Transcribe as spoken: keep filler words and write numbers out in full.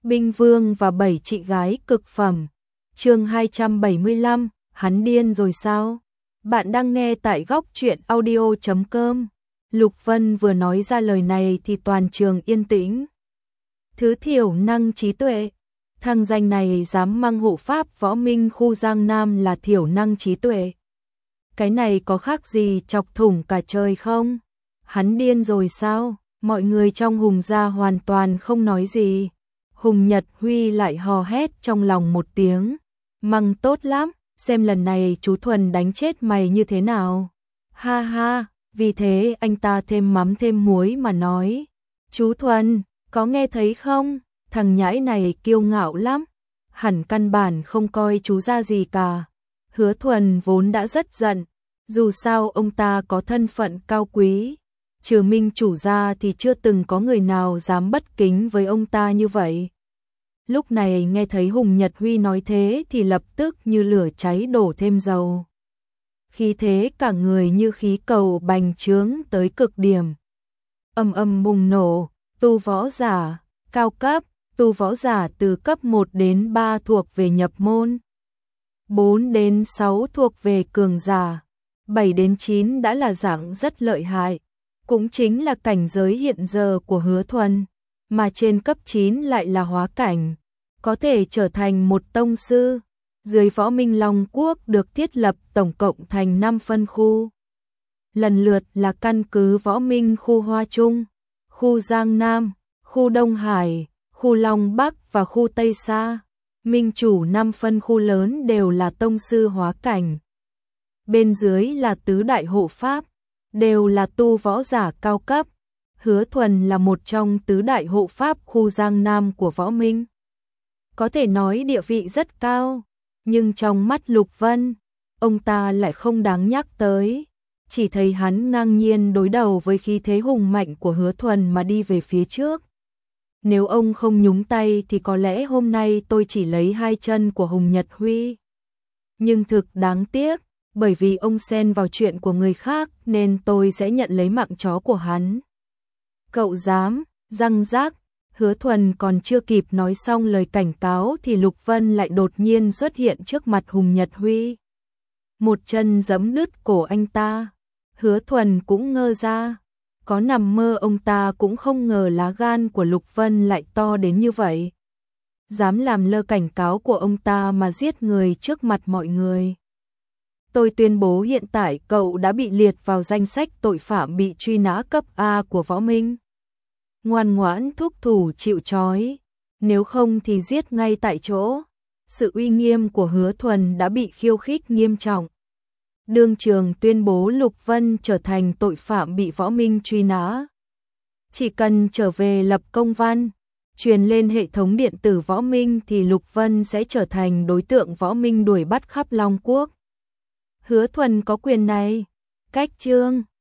Binh Vương và bảy chị gái cực phẩm. Chương hai trăm bảy mươi lăm, hắn điên rồi sao? Bạn đang nghe tại góc truyện audio chấm com. Lục Vân vừa nói ra lời này thì toàn trường yên tĩnh. Thứ thiểu năng trí tuệ. Thằng danh này dám mang hộ pháp võ minh khu Giang Nam là thiểu năng trí tuệ. Cái này có khác gì chọc thủng cả trời không? Hắn điên rồi sao? Mọi người trong Hùng gia hoàn toàn không nói gì. Hùng Nhật Huy lại hò hét trong lòng một tiếng. Măng tốt lắm, xem lần này chú Thuần đánh chết mày như thế nào. Ha ha, vì thế anh ta thêm mắm thêm muối mà nói. Chú Thuần, có nghe thấy không? Thằng nhãi này kiêu ngạo lắm. Hẳn căn bản không coi chú ra gì cả. Hứa Thuần vốn đã rất giận. Dù sao ông ta có thân phận cao quý. Trừ Minh chủ ra thì chưa từng có người nào dám bất kính với ông ta như vậy. Lúc này nghe thấy Hùng Nhật Huy nói thế thì lập tức như lửa cháy đổ thêm dầu. Khí thế cả người như khí cầu bành trướng tới cực điểm. Âm âm bùng nổ, tu võ giả, cao cấp, tu võ giả từ cấp một đến ba thuộc về nhập môn. bốn đến sáu thuộc về cường giả. bảy đến chín đã là dạng rất lợi hại. Cũng chính là cảnh giới hiện giờ của Hứa Thuần. Mà trên cấp chín lại là hóa cảnh. Có thể trở thành một tông sư. Dưới Võ Minh Long Quốc được thiết lập tổng cộng thành năm phân khu. Lần lượt là căn cứ Võ Minh khu Hoa Trung, khu Giang Nam, khu Đông Hải, khu Long Bắc và khu Tây Sa. Minh chủ năm phân khu lớn đều là tông sư hóa cảnh. Bên dưới là tứ đại hộ pháp, đều là tu võ giả cao cấp. Hứa Thuần là một trong tứ đại hộ pháp khu Giang Nam của Võ Minh. Có thể nói địa vị rất cao, nhưng trong mắt Lục Vân, ông ta lại không đáng nhắc tới. Chỉ thấy hắn ngang nhiên đối đầu với khí thế hùng mạnh của Hứa Thuần mà đi về phía trước. Nếu ông không nhúng tay thì có lẽ hôm nay tôi chỉ lấy hai chân của Hùng Nhật Huy. Nhưng thực đáng tiếc, bởi vì ông xen vào chuyện của người khác nên tôi sẽ nhận lấy mạng chó của hắn. Cậu dám, răng rác. Hứa Thuần còn chưa kịp nói xong lời cảnh cáo thì Lục Vân lại đột nhiên xuất hiện trước mặt Hùng Nhật Huy. Một chân giẫm đứt cổ anh ta. Hứa Thuần cũng ngơ ra. Có nằm mơ ông ta cũng không ngờ lá gan của Lục Vân lại to đến như vậy. Dám làm lơ cảnh cáo của ông ta mà giết người trước mặt mọi người. Tôi tuyên bố hiện tại cậu đã bị liệt vào danh sách tội phạm bị truy nã cấp A của Võ Minh. Ngoan ngoãn thúc thủ chịu trói, nếu không thì giết ngay tại chỗ. Sự uy nghiêm của Hứa Thuần đã bị khiêu khích nghiêm trọng. Đương trường tuyên bố Lục Vân trở thành tội phạm bị Võ Minh truy nã. Chỉ cần trở về lập công văn, truyền lên hệ thống điện tử Võ Minh thì Lục Vân sẽ trở thành đối tượng Võ Minh đuổi bắt khắp Long Quốc. Hứa Thuần có quyền này. Cách chương